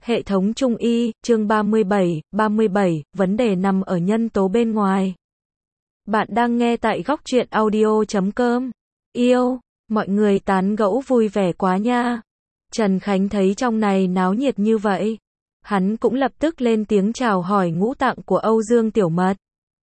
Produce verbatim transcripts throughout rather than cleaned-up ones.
Hệ thống Trung y, chương ba mươi bảy, ba mươi bảy, vấn đề nằm ở nhân tố bên ngoài. Bạn đang nghe tại góc truyện audio chấm com. Yêu, mọi người tán gẫu vui vẻ quá nha. Trần Khánh thấy trong này náo nhiệt như vậy. Hắn cũng lập tức lên tiếng chào hỏi ngũ tạng của Âu Dương Tiểu Mật.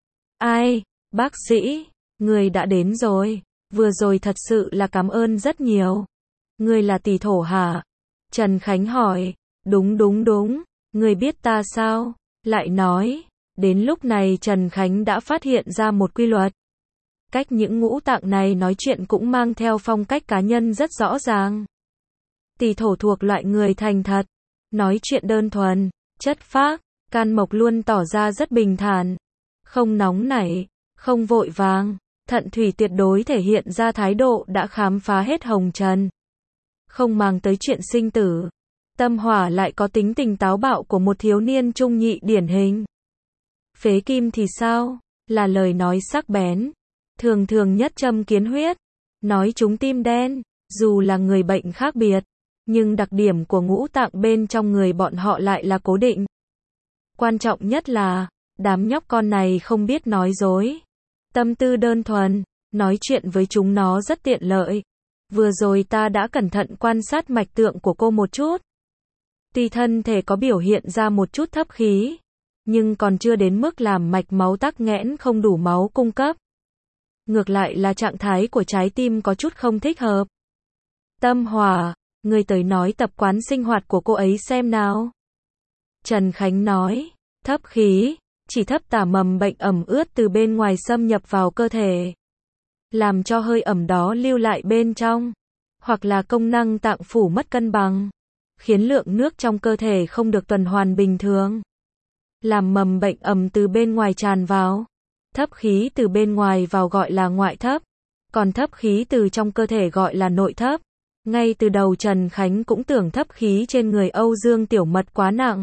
Ai, bác sĩ, người đã đến rồi. Vừa rồi thật sự là cảm ơn rất nhiều. Người là tỷ thổ hả? Trần Khánh hỏi. Đúng đúng đúng, người biết ta sao? Lại nói, đến lúc này Trần Khánh đã phát hiện ra một quy luật. Cách những ngũ tạng này nói chuyện cũng mang theo phong cách cá nhân rất rõ ràng. Tỷ thổ thuộc loại người thành thật, nói chuyện đơn thuần, chất phác, Can Mộc luôn tỏ ra rất bình thản, không nóng nảy, không vội vàng, Thận Thủy tuyệt đối thể hiện ra thái độ đã khám phá hết hồng trần, không màng tới chuyện sinh tử. Tâm Hỏa lại có tính tình táo bạo của một thiếu niên trung nhị điển hình. Phế Kim thì sao? Là lời nói sắc bén, thường thường nhất châm kiến huyết, nói trúng tim đen, dù là người bệnh khác biệt, nhưng đặc điểm của ngũ tạng bên trong người bọn họ lại là cố định. Quan trọng nhất là, đám nhóc con này không biết nói dối. Tâm tư đơn thuần, nói chuyện với chúng nó rất tiện lợi. Vừa rồi ta đã cẩn thận quan sát mạch tượng của cô một chút. Tuy thân thể có biểu hiện ra một chút thấp khí, nhưng còn chưa đến mức làm mạch máu tắc nghẽn không đủ máu cung cấp. Ngược lại là trạng thái của trái tim có chút không thích hợp. Tâm Hỏa, người tới nói tập quán sinh hoạt của cô ấy xem nào. Trần Khánh nói, thấp khí, chỉ thấp tả mầm bệnh ẩm ướt từ bên ngoài xâm nhập vào cơ thể, làm cho hơi ẩm đó lưu lại bên trong, hoặc là công năng tạng phủ mất cân bằng, khiến lượng nước trong cơ thể không được tuần hoàn bình thường, làm mầm bệnh ẩm từ bên ngoài tràn vào. Thấp khí từ bên ngoài vào gọi là ngoại thấp, còn thấp khí từ trong cơ thể gọi là nội thấp. Ngay từ đầu Trần Khánh cũng tưởng thấp khí trên người Âu Dương Tiểu Mật quá nặng,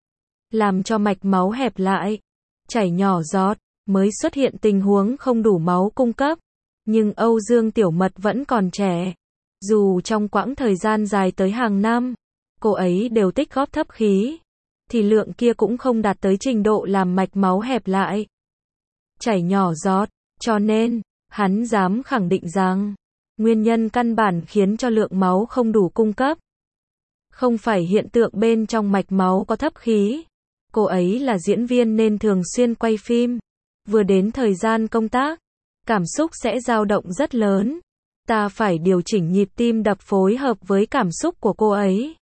làm cho mạch máu hẹp lại, chảy nhỏ giọt, mới xuất hiện tình huống không đủ máu cung cấp. Nhưng Âu Dương Tiểu Mật vẫn còn trẻ, dù trong quãng thời gian dài tới hàng năm, cô ấy đều tích góp thấp khí, thì lượng kia cũng không đạt tới trình độ làm mạch máu hẹp lại, chảy nhỏ giọt, cho nên, hắn dám khẳng định rằng, nguyên nhân căn bản khiến cho lượng máu không đủ cung cấp, không phải hiện tượng bên trong mạch máu có thấp khí. Cô ấy là diễn viên nên thường xuyên quay phim, vừa đến thời gian công tác, cảm xúc sẽ dao động rất lớn. Ta phải điều chỉnh nhịp tim đập phối hợp với cảm xúc của cô ấy,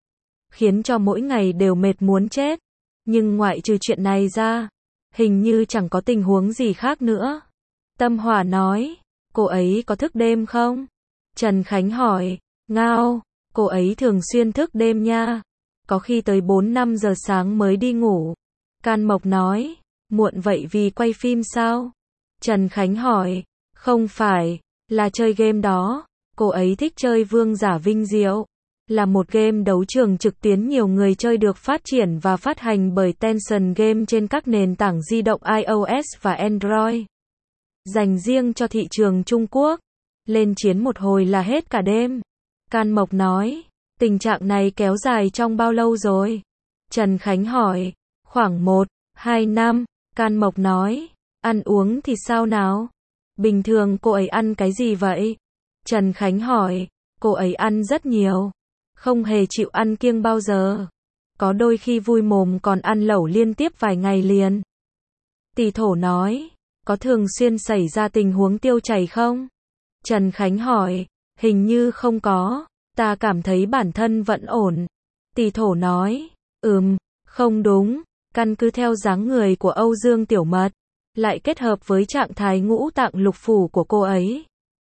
khiến cho mỗi ngày đều mệt muốn chết. Nhưng ngoại trừ chuyện này ra, hình như chẳng có tình huống gì khác nữa. Tâm Hỏa nói, cô ấy có thức đêm không? Trần Khánh hỏi, ngao, cô ấy thường xuyên thức đêm nha, có khi tới bốn năm giờ sáng mới đi ngủ. Can Mộc nói, muộn vậy vì quay phim sao? Trần Khánh hỏi, không phải, là chơi game đó. Cô ấy thích chơi Vương Giả Vinh Diệu, là một game đấu trường trực tuyến nhiều người chơi được phát triển và phát hành bởi Tencent Game trên các nền tảng di động iOS và Android, dành riêng cho thị trường Trung Quốc. Lên chiến một hồi là hết cả đêm. Can Mộc nói, tình trạng này kéo dài trong bao lâu rồi? Trần Khánh hỏi, khoảng một, hai năm. Can Mộc nói, ăn uống thì sao nào? Bình thường cô ấy ăn cái gì vậy? Trần Khánh hỏi, cô ấy ăn rất nhiều, không hề chịu ăn kiêng bao giờ. Có đôi khi vui mồm còn ăn lẩu liên tiếp vài ngày liền. Tỷ thổ nói, có thường xuyên xảy ra tình huống tiêu chảy không? Trần Khánh hỏi, hình như không có, ta cảm thấy bản thân vẫn ổn. Tỷ thổ nói, ừm, không đúng, căn cứ theo dáng người của Âu Dương Tiểu Mật, lại kết hợp với trạng thái ngũ tạng lục phủ của cô ấy.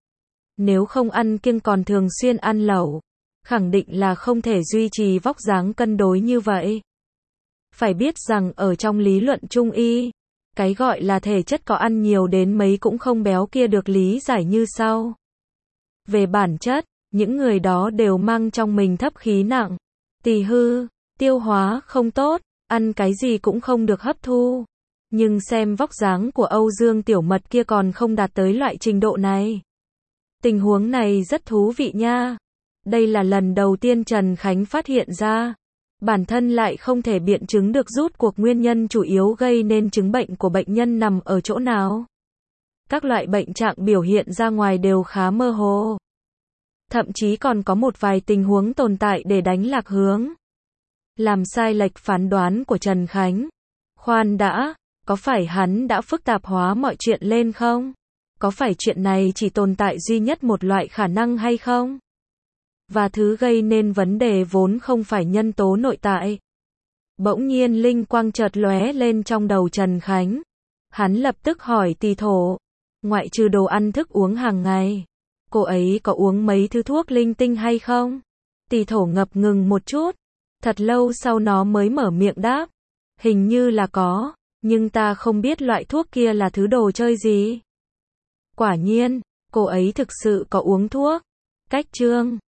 Nếu không ăn kiêng còn thường xuyên ăn lẩu, khẳng định là không thể duy trì vóc dáng cân đối như vậy. Phải biết rằng ở trong lý luận Trung y, cái gọi là thể chất có ăn nhiều đến mấy cũng không béo kia được lý giải như sau. Về bản chất, những người đó đều mang trong mình thấp khí nặng, tỳ hư, tiêu hóa không tốt, ăn cái gì cũng không được hấp thu. Nhưng xem vóc dáng của Âu Dương Tiểu Mật kia còn không đạt tới loại trình độ này. Tình huống này rất thú vị nha. Đây là lần đầu tiên Trần Khánh phát hiện ra. Bản thân lại không thể biện chứng được rút cuộc nguyên nhân chủ yếu gây nên chứng bệnh của bệnh nhân nằm ở chỗ nào. Các loại bệnh trạng biểu hiện ra ngoài đều khá mơ hồ. Thậm chí còn có một vài tình huống tồn tại để đánh lạc hướng, làm sai lệch phán đoán của Trần Khánh. Khoan đã, có phải hắn đã phức tạp hóa mọi chuyện lên không? Có phải chuyện này chỉ tồn tại duy nhất một loại khả năng hay không? Và thứ gây nên vấn đề vốn không phải nhân tố nội tại. Bỗng nhiên linh quang chợt lóe lên trong đầu Trần Khánh. Hắn lập tức hỏi Tỳ Thổ, ngoại trừ đồ ăn thức uống hàng ngày, cô ấy có uống mấy thứ thuốc linh tinh hay không? Tỳ Thổ ngập ngừng một chút, thật lâu sau nó mới mở miệng đáp, hình như là có, nhưng ta không biết loại thuốc kia là thứ đồ chơi gì. Quả nhiên, cô ấy thực sự có uống thuốc. Cách chương